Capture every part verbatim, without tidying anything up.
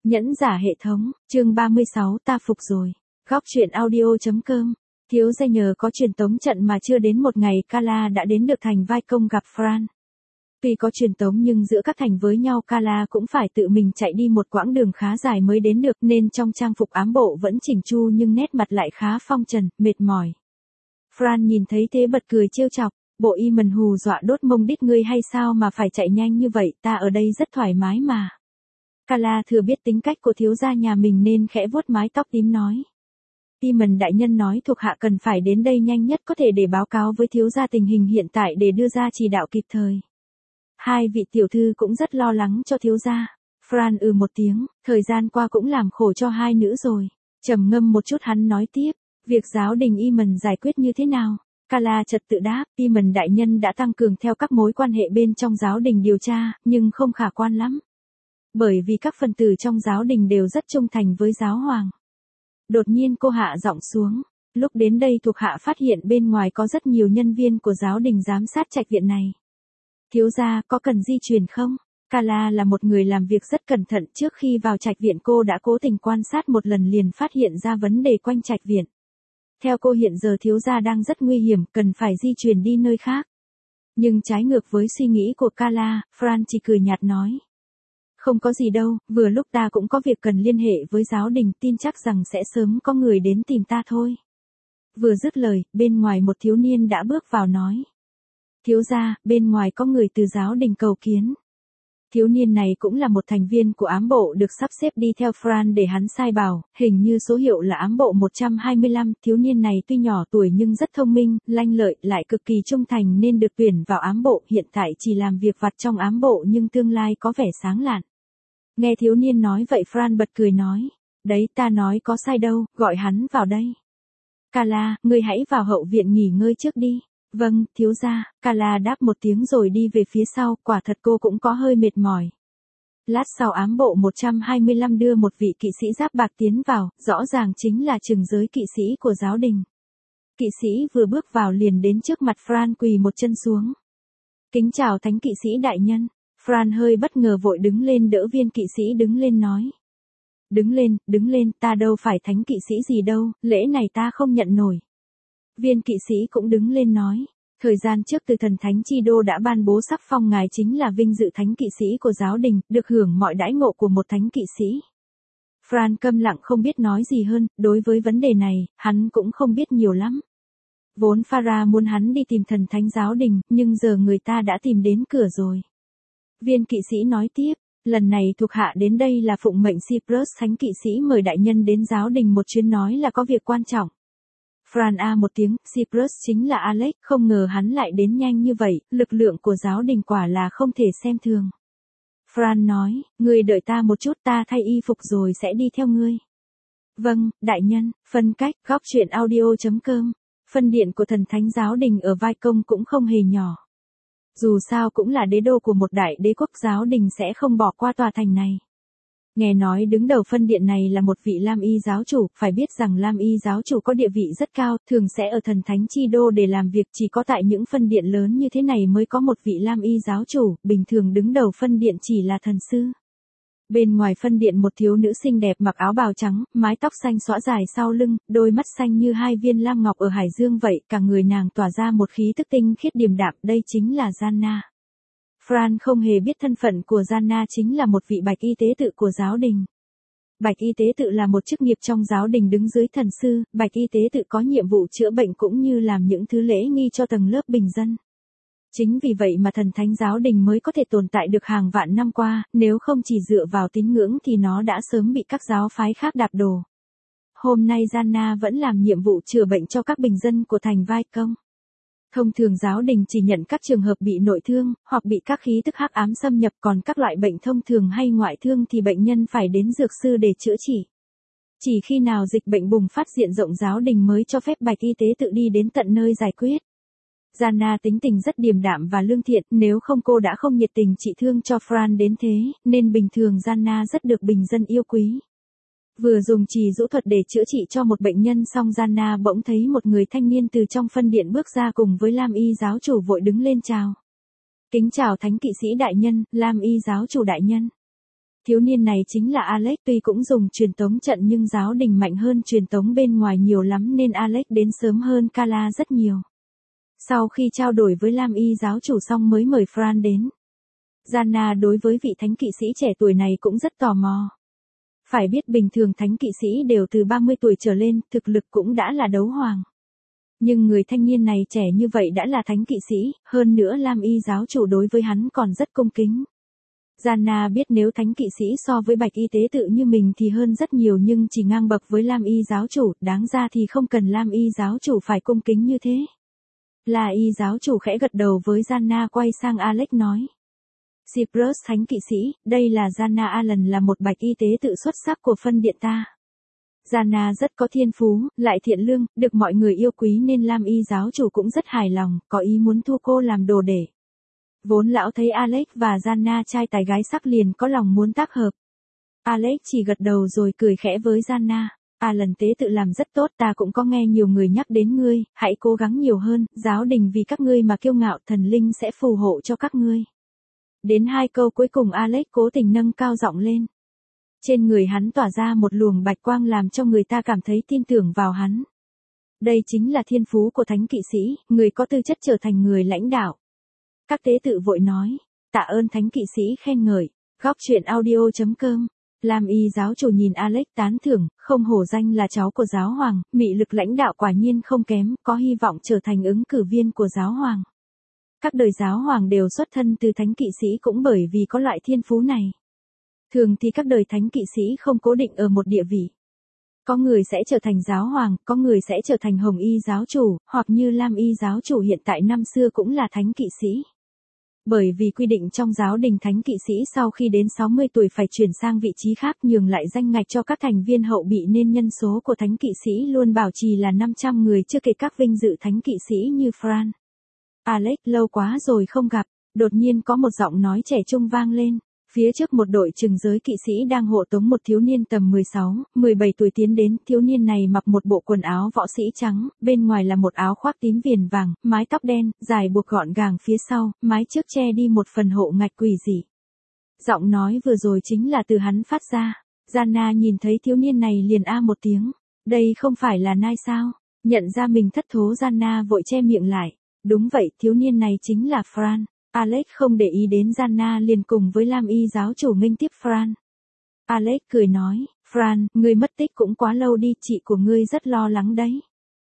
Nhẫn giả hệ thống, chương ba mươi sáu ta phục rồi. Góc truyện audio.com. Thiếu gia nhờ có truyền tống trận mà chưa đến một ngày Carla đã đến được thành Vai Công gặp Fran. Tuy có truyền tống nhưng giữa các thành với nhau Carla cũng phải tự mình chạy đi một quãng đường khá dài mới đến được nên trong trang phục ám bộ vẫn chỉnh chu nhưng nét mặt lại khá phong trần, mệt mỏi. Fran nhìn thấy thế bật cười trêu chọc, bộ y mần hù dọa đốt mông đít ngươi hay sao mà phải chạy nhanh như vậy, ta ở đây rất thoải mái mà. Carla thừa biết tính cách của thiếu gia nhà mình nên khẽ vuốt mái tóc tím nói. Timon đại nhân nói thuộc hạ cần phải đến đây nhanh nhất có thể để báo cáo với thiếu gia tình hình hiện tại để đưa ra chỉ đạo kịp thời. Hai vị tiểu thư cũng rất lo lắng cho thiếu gia. Fran ừ một tiếng, thời gian qua cũng làm khổ cho hai nữ rồi. Trầm ngâm một chút hắn nói tiếp, việc giáo đình Timon giải quyết như thế nào? Carla trật tự đáp, Timon đại nhân đã tăng cường theo các mối quan hệ bên trong giáo đình điều tra, nhưng không khả quan lắm. Bởi vì các phần tử trong giáo đình đều rất trung thành với giáo hoàng. Đột nhiên cô hạ giọng xuống, lúc đến đây thuộc hạ phát hiện bên ngoài có rất nhiều nhân viên của giáo đình giám sát trạch viện này. Thiếu gia có cần di chuyển không? Carla là một người làm việc rất cẩn thận, trước khi vào trạch viện cô đã cố tình quan sát một lần liền phát hiện ra vấn đề quanh trạch viện. Theo cô hiện giờ thiếu gia đang rất nguy hiểm, cần phải di chuyển đi nơi khác. Nhưng trái ngược với suy nghĩ của Carla, Fran chỉ cười nhạt nói. Không có gì đâu, vừa lúc ta cũng có việc cần liên hệ với giáo đình, tin chắc rằng sẽ sớm có người đến tìm ta thôi. Vừa dứt lời, bên ngoài một thiếu niên đã bước vào nói. Thiếu gia, bên ngoài có người từ giáo đình cầu kiến. Thiếu niên này cũng là một thành viên của ám bộ được sắp xếp đi theo Fran để hắn sai bảo, hình như số hiệu là ám bộ một trăm hai mươi lăm, thiếu niên này tuy nhỏ tuổi nhưng rất thông minh, lanh lợi, lại cực kỳ trung thành nên được tuyển vào ám bộ, hiện tại chỉ làm việc vặt trong ám bộ nhưng tương lai có vẻ sáng lạn. Nghe thiếu niên nói vậy Fran bật cười nói, đấy ta nói có sai đâu, gọi hắn vào đây. Carla, ngươi hãy vào hậu viện nghỉ ngơi trước đi. Vâng, thiếu gia, Carla đáp một tiếng rồi đi về phía sau, quả thật cô cũng có hơi mệt mỏi. Lát sau ám bộ một trăm hai mươi lăm đưa một vị kỵ sĩ giáp bạc tiến vào, rõ ràng chính là chừng giới kỵ sĩ của giáo đình. Kỵ sĩ vừa bước vào liền đến trước mặt Fran quỳ một chân xuống. Kính chào thánh kỵ sĩ đại nhân. Fran hơi bất ngờ vội đứng lên đỡ viên kỵ sĩ đứng lên nói. Đứng lên, đứng lên, ta đâu phải thánh kỵ sĩ gì đâu, lễ này ta không nhận nổi. Viên kỵ sĩ cũng đứng lên nói. Thời gian trước từ thần thánh chi đô đã ban bố sắc phong ngài chính là vinh dự thánh kỵ sĩ của giáo đình, được hưởng mọi đãi ngộ của một thánh kỵ sĩ. Fran câm lặng không biết nói gì hơn, đối với vấn đề này, hắn cũng không biết nhiều lắm. Vốn Phara muốn hắn đi tìm thần thánh giáo đình, nhưng giờ người ta đã tìm đến cửa rồi. Viên kỵ sĩ nói tiếp, lần này thuộc hạ đến đây là phụng mệnh Cyprus thánh kỵ sĩ mời đại nhân đến giáo đình một chuyến nói là có việc quan trọng. Fran a một tiếng, Cyprus chính là Alex, không ngờ hắn lại đến nhanh như vậy, lực lượng của giáo đình quả là không thể xem thường. Fran nói, ngươi đợi ta một chút ta thay y phục rồi sẽ đi theo ngươi. Vâng, đại nhân, phân cách, góc truyện audio.com, phân điện của thần thánh giáo đình ở Vai Công cũng không hề nhỏ. Dù sao cũng là đế đô của một đại đế quốc, giáo đình sẽ không bỏ qua tòa thành này. Nghe nói đứng đầu phân điện này là một vị Lam Y giáo chủ, phải biết rằng Lam Y giáo chủ có địa vị rất cao, thường sẽ ở thần thánh chi đô để làm việc, chỉ có tại những phân điện lớn như thế này mới có một vị Lam Y giáo chủ, bình thường đứng đầu phân điện chỉ là thần sư. Bên ngoài phân điện một thiếu nữ xinh đẹp mặc áo bào trắng, mái tóc xanh xõa dài sau lưng, đôi mắt xanh như hai viên lam ngọc ở hải dương vậy, cả người nàng tỏa ra một khí tức tinh khiết điềm đạm, đây chính là Gianna. Fran không hề biết thân phận của Gianna chính là một vị bạch y tế tự của giáo đình. Bạch y tế tự là một chức nghiệp trong giáo đình đứng dưới thần sư, bạch y tế tự có nhiệm vụ chữa bệnh cũng như làm những thứ lễ nghi cho tầng lớp bình dân. Chính vì vậy mà thần thánh giáo đình mới có thể tồn tại được hàng vạn năm qua, nếu không chỉ dựa vào tín ngưỡng thì nó đã sớm bị các giáo phái khác đạp đổ. Hôm nay Gianna vẫn làm nhiệm vụ chữa bệnh cho các bình dân của thành Vai Công. Thông thường giáo đình chỉ nhận các trường hợp bị nội thương, hoặc bị các khí tức hắc ám xâm nhập, còn các loại bệnh thông thường hay ngoại thương thì bệnh nhân phải đến dược sư để chữa trị. Chỉ khi nào dịch bệnh bùng phát diện rộng giáo đình mới cho phép bạch y tế tự đi đến tận nơi giải quyết. Gianna tính tình rất điềm đạm và lương thiện, nếu không cô đã không nhiệt tình trị thương cho Fran đến thế, nên bình thường Gianna rất được bình dân yêu quý. Vừa dùng chì rũ thuật để chữa trị cho một bệnh nhân xong Gianna bỗng thấy một người thanh niên từ trong phân điện bước ra cùng với Lam Y giáo chủ vội đứng lên chào. Kính chào thánh kỵ sĩ đại nhân, Lam Y giáo chủ đại nhân. Thiếu niên này chính là Alex, tuy cũng dùng truyền tống trận nhưng giáo đình mạnh hơn truyền tống bên ngoài nhiều lắm nên Alex đến sớm hơn Carla rất nhiều. Sau khi trao đổi với Lam Y giáo chủ xong mới mời Fran đến. Gianna đối với vị thánh kỵ sĩ trẻ tuổi này cũng rất tò mò. Phải biết bình thường thánh kỵ sĩ đều từ ba mươi tuổi trở lên, thực lực cũng đã là đấu hoàng. Nhưng người thanh niên này trẻ như vậy đã là thánh kỵ sĩ, hơn nữa Lam Y giáo chủ đối với hắn còn rất cung kính. Gianna biết nếu thánh kỵ sĩ so với bạch y tế tự như mình thì hơn rất nhiều nhưng chỉ ngang bậc với Lam Y giáo chủ, đáng ra thì không cần Lam Y giáo chủ phải cung kính như thế. La Y giáo chủ khẽ gật đầu với Gianna, quay sang Alex nói. Cyprus thánh kỵ sĩ, đây là Gianna Allen, là một bạch y tế tự xuất sắc của phân điện ta. Gianna rất có thiên phú, lại thiện lương, được mọi người yêu quý nên Lam Y giáo chủ cũng rất hài lòng, có ý muốn thu cô làm đồ để. Vốn lão thấy Alex và Gianna trai tài gái sắc liền có lòng muốn tác hợp. Alex chỉ gật đầu rồi cười khẽ với Gianna. À, lần tế tự làm rất tốt, ta cũng có nghe nhiều người nhắc đến ngươi, hãy cố gắng nhiều hơn, giáo đình vì các ngươi mà kiêu ngạo, thần linh sẽ phù hộ cho các ngươi. Đến hai câu cuối cùng Alex cố tình nâng cao giọng lên. Trên người hắn tỏa ra một luồng bạch quang làm cho người ta cảm thấy tin tưởng vào hắn. Đây chính là thiên phú của thánh kỵ sĩ, người có tư chất trở thành người lãnh đạo. Các tế tự vội nói, tạ ơn thánh kỵ sĩ khen ngợi. Góc truyện audio chấm com. Lam Y giáo chủ nhìn Alex tán thưởng, không hổ danh là cháu của giáo hoàng, mị lực lãnh đạo quả nhiên không kém, có hy vọng trở thành ứng cử viên của giáo hoàng. Các đời giáo hoàng đều xuất thân từ thánh kỵ sĩ cũng bởi vì có loại thiên phú này. Thường thì các đời thánh kỵ sĩ không cố định ở một địa vị. Có người sẽ trở thành giáo hoàng, có người sẽ trở thành Hồng Y giáo chủ, hoặc như Lam Y giáo chủ hiện tại năm xưa cũng là thánh kỵ sĩ. Bởi vì quy định trong giáo đình thánh kỵ sĩ sau khi đến sáu mươi tuổi phải chuyển sang vị trí khác, nhường lại danh ngạch cho các thành viên hậu bị, nên nhân số của thánh kỵ sĩ luôn bảo trì là năm trăm người, chưa kể các vinh dự thánh kỵ sĩ như Fran. Alex, lâu quá rồi không gặp, đột nhiên có một giọng nói trẻ trung vang lên. Phía trước một đội trừng giới kỵ sĩ đang hộ tống một thiếu niên tầm mười sáu, mười bảy tuổi tiến đến, thiếu niên này mặc một bộ quần áo võ sĩ trắng, bên ngoài là một áo khoác tím viền vàng, mái tóc đen, dài buộc gọn gàng phía sau, mái trước che đi một phần hộ ngạch quỷ dị. Giọng nói vừa rồi chính là từ hắn phát ra. Gianna nhìn thấy thiếu niên này liền a một tiếng, đây không phải là Nai sao? Nhận ra mình thất thố, Gianna vội che miệng lại. Đúng vậy, thiếu niên này chính là Fran. Alex không để ý đến Gianna liền cùng với Lam Y giáo chủ nghênh tiếp Fran. Alex cười nói, Fran, ngươi mất tích cũng quá lâu đi, chị của ngươi rất lo lắng đấy.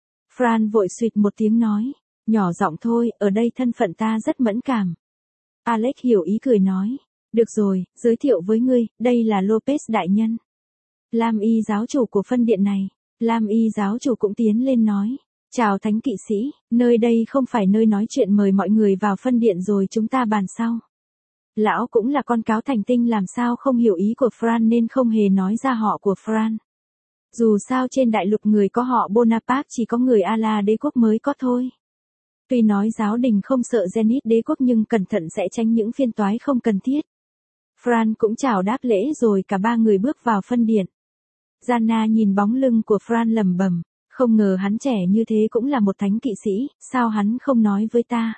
Fran vội suýt một tiếng nói, nhỏ giọng thôi, ở đây thân phận ta rất mẫn cảm. Alex hiểu ý cười nói, được rồi, giới thiệu với ngươi, đây là Lopez đại nhân. Lam Y giáo chủ của phân điện này. Lam Y giáo chủ cũng tiến lên nói. Chào thánh kỵ sĩ, nơi đây không phải nơi nói chuyện, mời mọi người vào phân điện rồi chúng ta bàn sau. Lão cũng là con cáo thành tinh, làm sao không hiểu ý của Fran nên không hề nói ra họ của Fran. Dù sao trên đại lục người có họ Bonaparte chỉ có người A-la đế quốc mới có thôi. Tuy nói giáo đình không sợ Zenith đế quốc nhưng cẩn thận sẽ tránh những phiên toái không cần thiết. Fran cũng chào đáp lễ rồi cả ba người bước vào phân điện. Gianna nhìn bóng lưng của Fran lẩm bẩm. Không ngờ hắn trẻ như thế cũng là một thánh kỵ sĩ, sao hắn không nói với ta?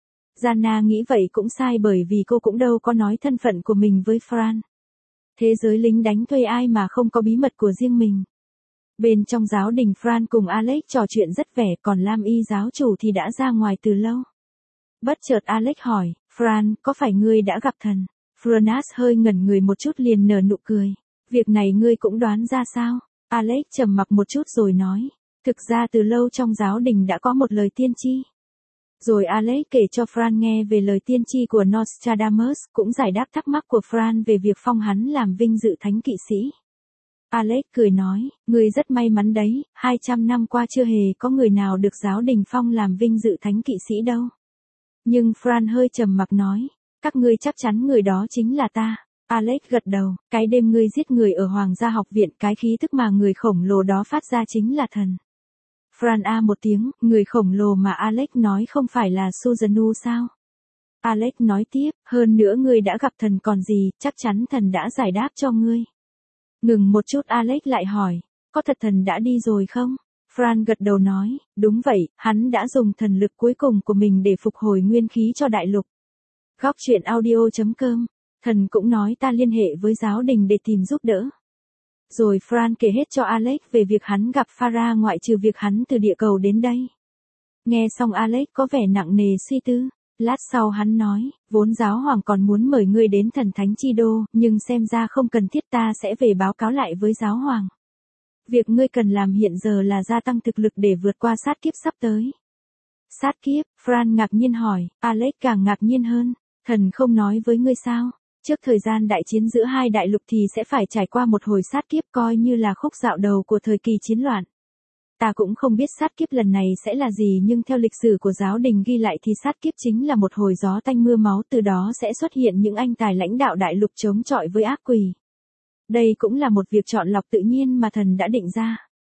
Gianna nghĩ vậy cũng sai, bởi vì cô cũng đâu có nói thân phận của mình với Fran. Thế giới lính đánh thuê ai mà không có bí mật của riêng mình. Bên trong giáo đình Fran cùng Alex trò chuyện rất vẻ, còn Lam Y giáo chủ thì đã ra ngoài từ lâu. Bất chợt Alex hỏi, Fran, có phải ngươi đã gặp thần? Furnas hơi ngẩn người một chút liền nở nụ cười. Việc này ngươi cũng đoán ra sao? Alex trầm mặc một chút rồi nói. Thực ra từ lâu trong giáo đình đã có một lời tiên tri. Rồi Alex kể cho Fran nghe về lời tiên tri của Nostradamus, cũng giải đáp thắc mắc của Fran về việc phong hắn làm vinh dự thánh kỵ sĩ. Alex cười nói, ngươi rất may mắn đấy, hai trăm năm qua chưa hề có người nào được giáo đình phong làm vinh dự thánh kỵ sĩ đâu. Nhưng Fran hơi trầm mặc nói, các ngươi chắc chắn người đó chính là ta. Alex gật đầu, cái đêm ngươi giết người ở Hoàng gia học viện, cái khí tức mà người khổng lồ đó phát ra chính là thần. Fran a một tiếng, người khổng lồ mà Alex nói không phải là Suzanu sao? Alex nói tiếp, hơn nữa ngươi đã gặp thần còn gì, chắc chắn thần đã giải đáp cho ngươi. Ngừng một chút Alex lại hỏi, có thật thần đã đi rồi không? Fran gật đầu nói, đúng vậy, hắn đã dùng thần lực cuối cùng của mình để phục hồi nguyên khí cho đại lục. Góc truyện audio chấm com Thần cũng nói ta liên hệ với giáo đình để tìm giúp đỡ. Rồi Fran kể hết cho Alex về việc hắn gặp Farah ngoại trừ việc hắn từ địa cầu đến đây. Nghe xong Alex có vẻ nặng nề suy tư. Lát sau hắn nói, vốn giáo hoàng còn muốn mời ngươi đến thần thánh chi đô, nhưng xem ra không cần thiết, ta sẽ về báo cáo lại với giáo hoàng. Việc ngươi cần làm hiện giờ là gia tăng thực lực để vượt qua sát kiếp sắp tới. Sát kiếp, Fran ngạc nhiên hỏi, Alex càng ngạc nhiên hơn, thần không nói với ngươi sao? Trước thời gian đại chiến giữa hai đại lục thì sẽ phải trải qua một hồi sát kiếp coi như là khúc dạo đầu của thời kỳ chiến loạn. Ta cũng không biết sát kiếp lần này sẽ là gì, nhưng theo lịch sử của giáo đình ghi lại thì sát kiếp chính là một hồi gió tanh mưa máu, từ đó sẽ xuất hiện những anh tài lãnh đạo đại lục chống chọi với ác quỷ. Đây cũng là một việc chọn lọc tự nhiên mà thần đã định ra.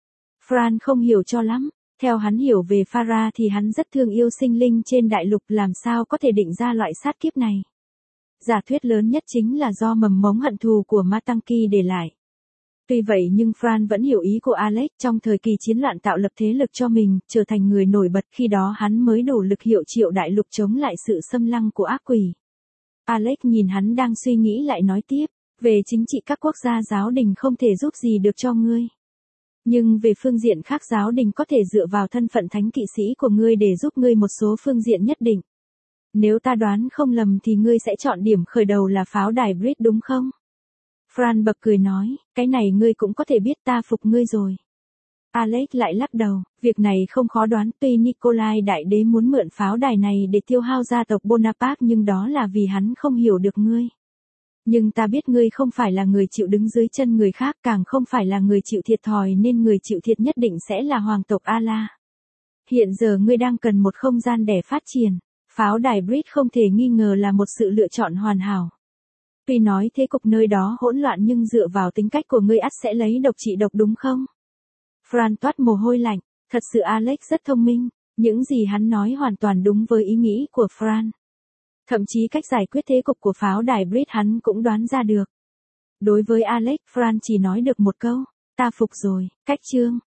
Fran không hiểu cho lắm, theo hắn hiểu về Farah thì hắn rất thương yêu sinh linh trên đại lục, làm sao có thể định ra loại sát kiếp này. Giả thuyết lớn nhất chính là do mầm mống hận thù của Matanki để lại. Tuy vậy nhưng Fran vẫn hiểu ý của Alex, trong thời kỳ chiến loạn tạo lập thế lực cho mình, trở thành người nổi bật, khi đó hắn mới đủ lực hiệu triệu đại lục chống lại sự xâm lăng của ác quỷ. Alex nhìn hắn đang suy nghĩ lại nói tiếp, về chính trị các quốc gia giáo đình không thể giúp gì được cho ngươi. Nhưng về phương diện khác giáo đình có thể dựa vào thân phận thánh kỵ sĩ của ngươi để giúp ngươi một số phương diện nhất định. Nếu ta đoán không lầm thì ngươi sẽ chọn điểm khởi đầu là pháo đài Brit đúng không? Fran bật cười nói, cái này ngươi cũng có thể biết, ta phục ngươi rồi. Alex lại lắc đầu, việc này không khó đoán, tuy Nikolai đại đế muốn mượn pháo đài này để tiêu hao gia tộc Bonaparte nhưng đó là vì hắn không hiểu được ngươi. Nhưng ta biết ngươi không phải là người chịu đứng dưới chân người khác, càng không phải là người chịu thiệt thòi, nên người chịu thiệt nhất định sẽ là hoàng tộc Ala. Hiện giờ ngươi đang cần một không gian để phát triển. Pháo đài Brit không thể nghi ngờ là một sự lựa chọn hoàn hảo. Tuy nói thế cục nơi đó hỗn loạn nhưng dựa vào tính cách của ngươi ắt sẽ lấy độc trị độc đúng không? Fran toát mồ hôi lạnh, thật sự Alex rất thông minh, những gì hắn nói hoàn toàn đúng với ý nghĩ của Fran. Thậm chí cách giải quyết thế cục của pháo đài Brit hắn cũng đoán ra được. Đối với Alex, Fran chỉ nói được một câu, ta phục rồi, cách chương.